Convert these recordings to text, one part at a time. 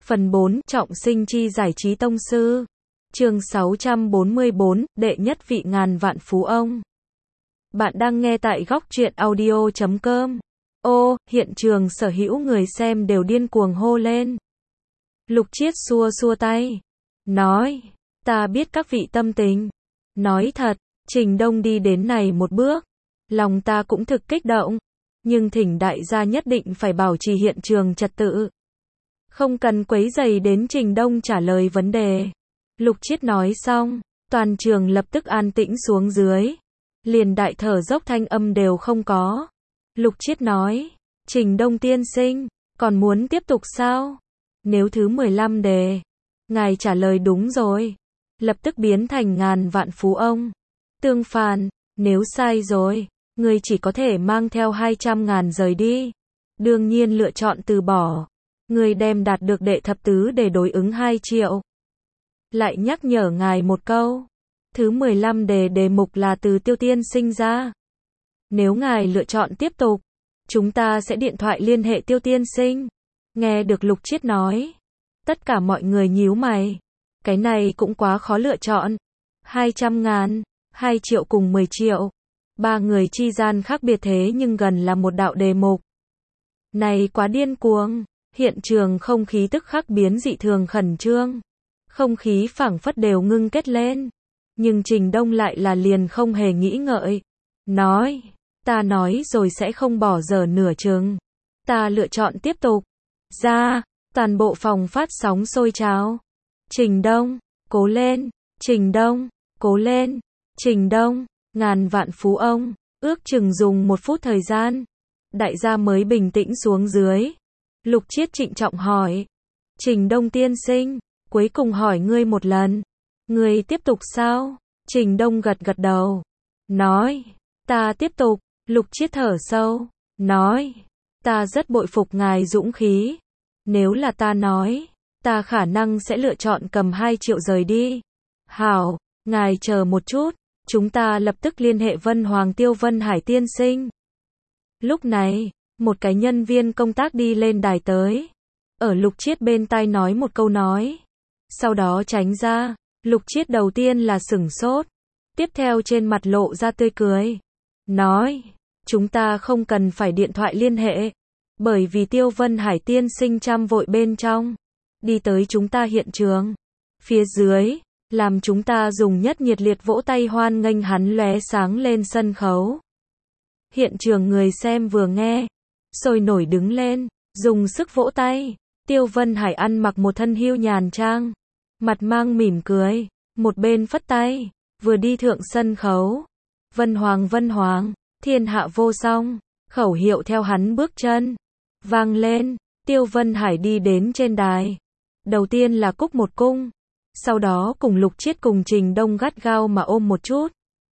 Phần 4, trọng sinh chi giải trí tông sư. Chương 644, đệ nhất vị ngàn vạn phú ông. Bạn đang nghe tại góc truyện audio.com. Ô, hiện trường sở hữu người xem đều điên cuồng hô lên. Lục Chiết xua xua tay, nói, ta biết các vị tâm tình. Nói thật, Trình Đông đi đến này một bước, lòng ta cũng thực kích động, nhưng thỉnh đại gia nhất định phải bảo trì hiện trường trật tự. Không cần quấy rầy đến Trình Đông trả lời vấn đề. Lục Chiết nói xong, toàn trường lập tức an tĩnh xuống dưới. Liền đại thở dốc thanh âm đều không có. Lục Chiết nói, Trình Đông tiên sinh, còn muốn tiếp tục sao? Nếu thứ 15 đề, ngài trả lời đúng rồi, lập tức biến thành ngàn vạn phú ông. Tương phản, nếu sai rồi, người chỉ có thể mang theo 200.000 rời đi. Đương nhiên lựa chọn từ bỏ. Người đem đạt được đệ thập tứ để đối ứng 2 triệu. Lại nhắc nhở ngài một câu. Thứ 15 đề mục là từ Tiêu tiên sinh ra. Nếu ngài lựa chọn tiếp tục, chúng ta sẽ điện thoại liên hệ Tiêu tiên sinh. Nghe được Lục Chiết nói, tất cả mọi người nhíu mày. Cái này cũng quá khó lựa chọn. 200.000, 2 triệu cùng 10 triệu. Ba người chi gian khác biệt thế nhưng gần là một đạo đề mục. Này quá điên cuồng. Hiện trường không khí tức khắc biến dị thường khẩn trương. Không khí phảng phất đều ngưng kết lên. Nhưng Trình Đông lại là liền không hề nghĩ ngợi. Nói, ta nói rồi sẽ không bỏ dở nửa chừng. Ta lựa chọn tiếp tục. Ra, toàn bộ phòng phát sóng sôi trào. Trình Đông, cố lên. Trình Đông, cố lên. Trình Đông, ngàn vạn phú ông. Ước chừng dùng 1 phút thời gian. Đại gia mới bình tĩnh xuống dưới. Lục Chiết trịnh trọng hỏi. Trình Đông tiên sinh, cuối cùng hỏi ngươi một lần. Ngươi tiếp tục sao? Trình Đông gật gật đầu. Nói, ta tiếp tục. Lục Chiết thở sâu. Nói, ta rất bội phục ngài dũng khí. Nếu là ta nói, ta khả năng sẽ lựa chọn cầm 2 triệu rời đi. Hảo, ngài chờ một chút. Chúng ta lập tức liên hệ Vân Hoàng Tiêu Vân Hải tiên sinh. Lúc này, một cái nhân viên công tác đi lên đài tới. Ở Lục Chiết bên tai nói một câu nói. Sau đó tránh ra. Lục Chiết đầu tiên là sửng sốt. Tiếp theo trên mặt lộ ra tươi cười. Nói, chúng ta không cần phải điện thoại liên hệ. Bởi vì Tiêu Vân Hải tiên sinh chăm vội bên trong. Đi tới chúng ta hiện trường. Phía dưới, làm chúng ta dùng nhất nhiệt liệt vỗ tay hoan nghênh hắn lóe sáng lên sân khấu. Hiện trường người xem vừa nghe, sôi nổi đứng lên, dùng sức vỗ tay. Tiêu Vân Hải ăn mặc một thân hưu nhàn trang, mặt mang mỉm cười, một bên phất tay, vừa đi thượng sân khấu. Vân Hoàng, thiên hạ vô song, khẩu hiệu theo hắn bước chân vang lên. Tiêu Vân Hải đi đến trên đài, đầu tiên là cúc một cung, sau đó cùng Lục Chiết cùng Trình Đông gắt gao mà ôm một chút.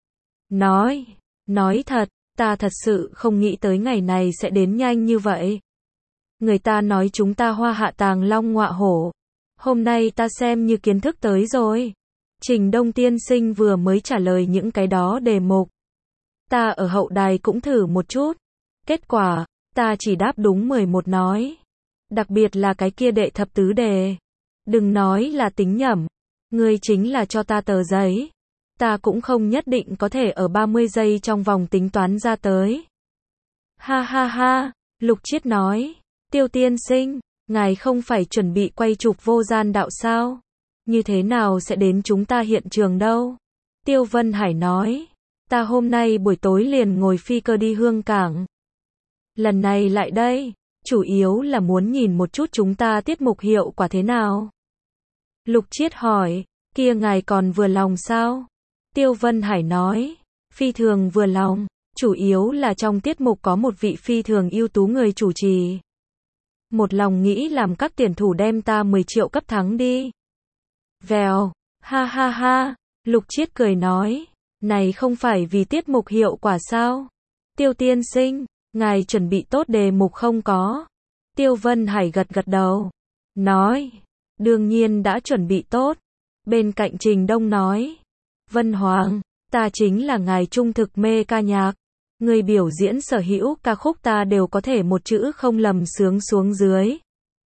Nói thật, ta thật sự không nghĩ tới ngày này sẽ đến nhanh như vậy. Người ta nói chúng ta hoa hạ tàng long ngọa hổ. Hôm nay ta xem như kiến thức tới rồi. Trình Đông tiên sinh vừa mới trả lời những cái đó đề mục. Ta ở hậu đài cũng thử một chút. Kết quả, ta chỉ đáp đúng 11 nói. Đặc biệt là cái kia đệ thập tứ đề. Đừng nói là tính nhẩm. Ngươi chính là cho ta tờ giấy. Ta cũng không nhất định có thể ở 30 giây trong vòng tính toán ra tới. Ha ha ha, Lục Chiết nói. Tiêu tiên sinh, ngài không phải chuẩn bị quay chụp Vô Gian Đạo sao? Như thế nào sẽ đến chúng ta hiện trường đâu? Tiêu Vân Hải nói. Ta hôm nay buổi tối liền ngồi phi cơ đi Hương Cảng. Lần này lại đây, chủ yếu là muốn nhìn một chút chúng ta tiết mục hiệu quả thế nào. Lục Chiết hỏi, kia ngài còn vừa lòng sao? Tiêu Vân Hải nói, phi thường vừa lòng, chủ yếu là trong tiết mục có một vị phi thường ưu tú người chủ trì. Một lòng nghĩ làm các tuyển thủ đem ta 10 triệu cấp thắng đi. Vèo, ha ha ha, Lục Chiết cười nói, này không phải vì tiết mục hiệu quả sao? Tiêu tiên sinh, ngài chuẩn bị tốt đề mục không có? Tiêu Vân Hải gật gật đầu, nói, đương nhiên đã chuẩn bị tốt. Bên cạnh Trình Đông nói, Vân Hoàng, ta chính là ngài trung thực mê ca nhạc. Người biểu diễn sở hữu ca khúc ta đều có thể một chữ không lầm sướng xuống dưới.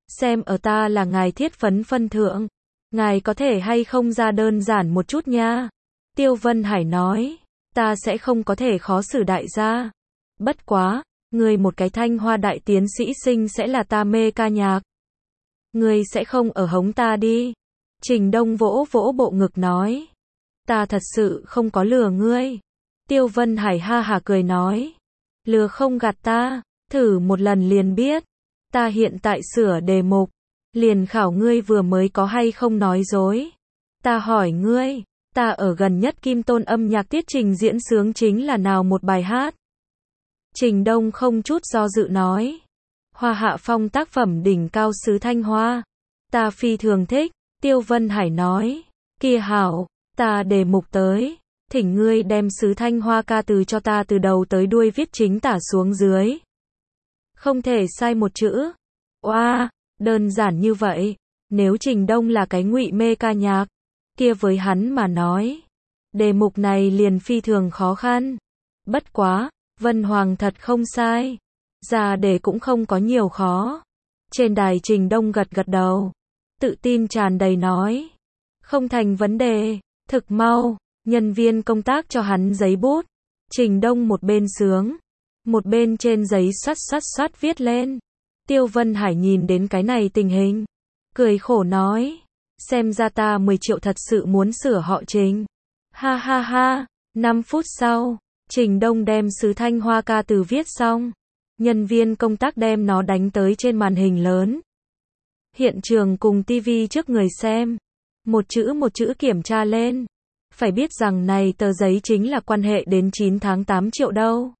Xem ở ta là ngài thiết phấn phân thượng. Ngài có thể hay không ra đơn giản một chút nha. Tiêu Vân Hải nói. Ta sẽ không có thể khó xử đại gia. Bất quá, ngươi một cái Thanh Hoa đại tiến sĩ sinh sẽ là ta mê ca nhạc. Ngươi sẽ không ở hống ta đi. Trình Đông vỗ vỗ bộ ngực nói. Ta thật sự không có lừa ngươi. Tiêu Vân Hải ha hả cười nói. Lừa không gạt ta, thử một lần liền biết. Ta hiện tại sửa đề mục. Liền khảo ngươi vừa mới có hay không nói dối. Ta hỏi ngươi, ta ở gần nhất Kim Tôn âm nhạc tiết trình diễn sướng chính là nào một bài hát? Trình Đông không chút do dự nói. Hoa Hạ Phong tác phẩm đỉnh cao xứ Thanh Hoa. Ta phi thường thích. Tiêu Vân Hải nói. Kia hảo, ta đề mục tới. Thỉnh ngươi đem xứ Thanh Hoa ca từ cho ta từ đầu tới đuôi viết chính tả xuống dưới. Không thể sai một chữ. Oa, đơn giản như vậy. Nếu Trình Đông là cái ngụy mê ca nhạc, kia với hắn mà nói, đề mục này liền phi thường khó khăn. Bất quá, Vân Hoàng thật không sai. Ra đề cũng không có nhiều khó. Trên đài Trình Đông gật gật đầu. Tự tin tràn đầy nói. Không thành vấn đề, thực mau. Nhân viên công tác cho hắn giấy bút. Trình Đông một bên sướng, một bên trên giấy xoát viết lên. Tiêu Vân Hải nhìn đến cái này tình hình, cười khổ nói. Xem ra ta 10 triệu thật sự muốn sửa họ Trình. Ha ha ha, 5 phút sau, Trình Đông đem xứ Thanh Hoa ca từ viết xong. Nhân viên công tác đem nó đánh tới trên màn hình lớn. Hiện trường cùng tivi trước người xem. Một chữ kiểm tra lên. Phải biết rằng này tờ giấy chính là quan hệ đến 9 tháng 8 triệu đâu.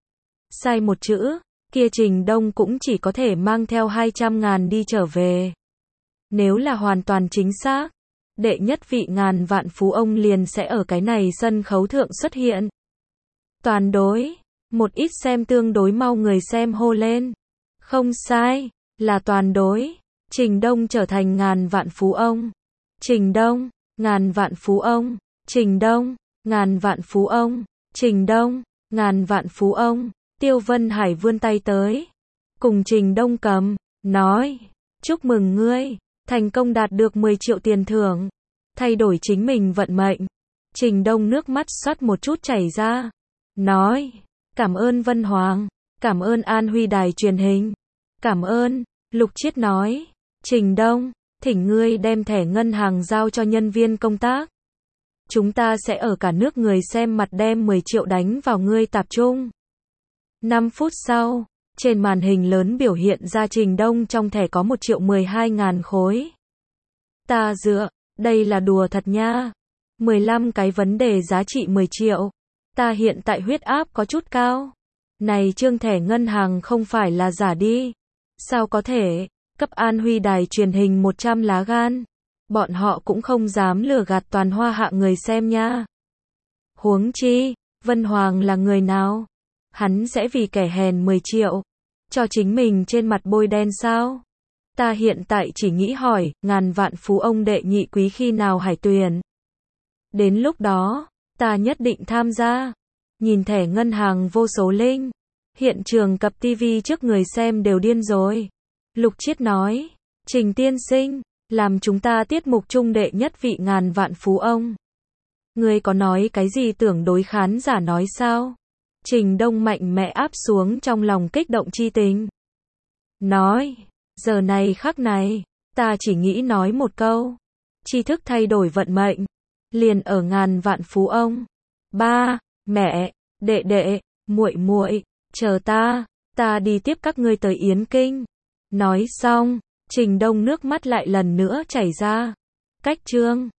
Sai một chữ, kia Trình Đông cũng chỉ có thể mang theo 200.000 đi trở về. Nếu là hoàn toàn chính xác, đệ nhất vị ngàn vạn phú ông liền sẽ ở cái này sân khấu thượng xuất hiện. Toàn đối, một ít xem tương đối mau người xem hô lên. Không sai, là toàn đối. Trình Đông trở thành ngàn vạn phú ông. Trình Đông, ngàn vạn phú ông. Trình Đông, ngàn vạn phú ông. Trình Đông, ngàn vạn phú ông. Tiêu Vân Hải vươn tay tới, cùng Trình Đông cầm, nói, chúc mừng ngươi, thành công đạt được 10 triệu tiền thưởng, thay đổi chính mình vận mệnh. Trình Đông nước mắt xoát một chút chảy ra, nói, cảm ơn Vân Hoàng, cảm ơn An Huy đài truyền hình, cảm ơn. Lục Chiết nói, Trình Đông, thỉnh ngươi đem thẻ ngân hàng giao cho nhân viên công tác. Chúng ta sẽ ở cả nước người xem mặt đem 10 triệu đánh vào ngươi tạp trung. 5 phút sau, trên màn hình lớn biểu hiện ra Trình Đông trong thẻ có 1.012.000 khối. Ta dựa, đây là đùa thật nha. 15 cái vấn đề giá trị 10 triệu. Ta hiện tại huyết áp có chút cao. Này trương thẻ ngân hàng không phải là giả đi. Sao có thể, cấp An Huy đài truyền hình 100 lá gan. Bọn họ cũng không dám lừa gạt toàn Hoa Hạ người xem nha. Huống chi, Vân Hoàng là người nào? Hắn sẽ vì kẻ hèn 10 triệu, cho chính mình trên mặt bôi đen sao? Ta hiện tại chỉ nghĩ hỏi, ngàn vạn phú ông đệ nhị quý khi nào hải tuyển? Đến lúc đó, ta nhất định tham gia. Nhìn thẻ ngân hàng vô số linh. Hiện trường cặp tivi trước người xem đều điên rồi. Lục Chiết nói, Trình tiên sinh, làm chúng ta tiết mục chung đệ nhất vị ngàn vạn phú ông. Ngươi có nói cái gì tưởng đối khán giả nói sao? Trình Đông mạnh mẽ áp xuống trong lòng kích động chi tình. Nói, giờ này khắc này, ta chỉ nghĩ nói một câu. Tri thức thay đổi vận mệnh. Liền ở ngàn vạn phú ông. Ba, mẹ, đệ đệ, muội muội, chờ ta đi tiếp các ngươi tới Yến Kinh. Nói xong, Trình Đông nước mắt lại lần nữa chảy ra. Cách chương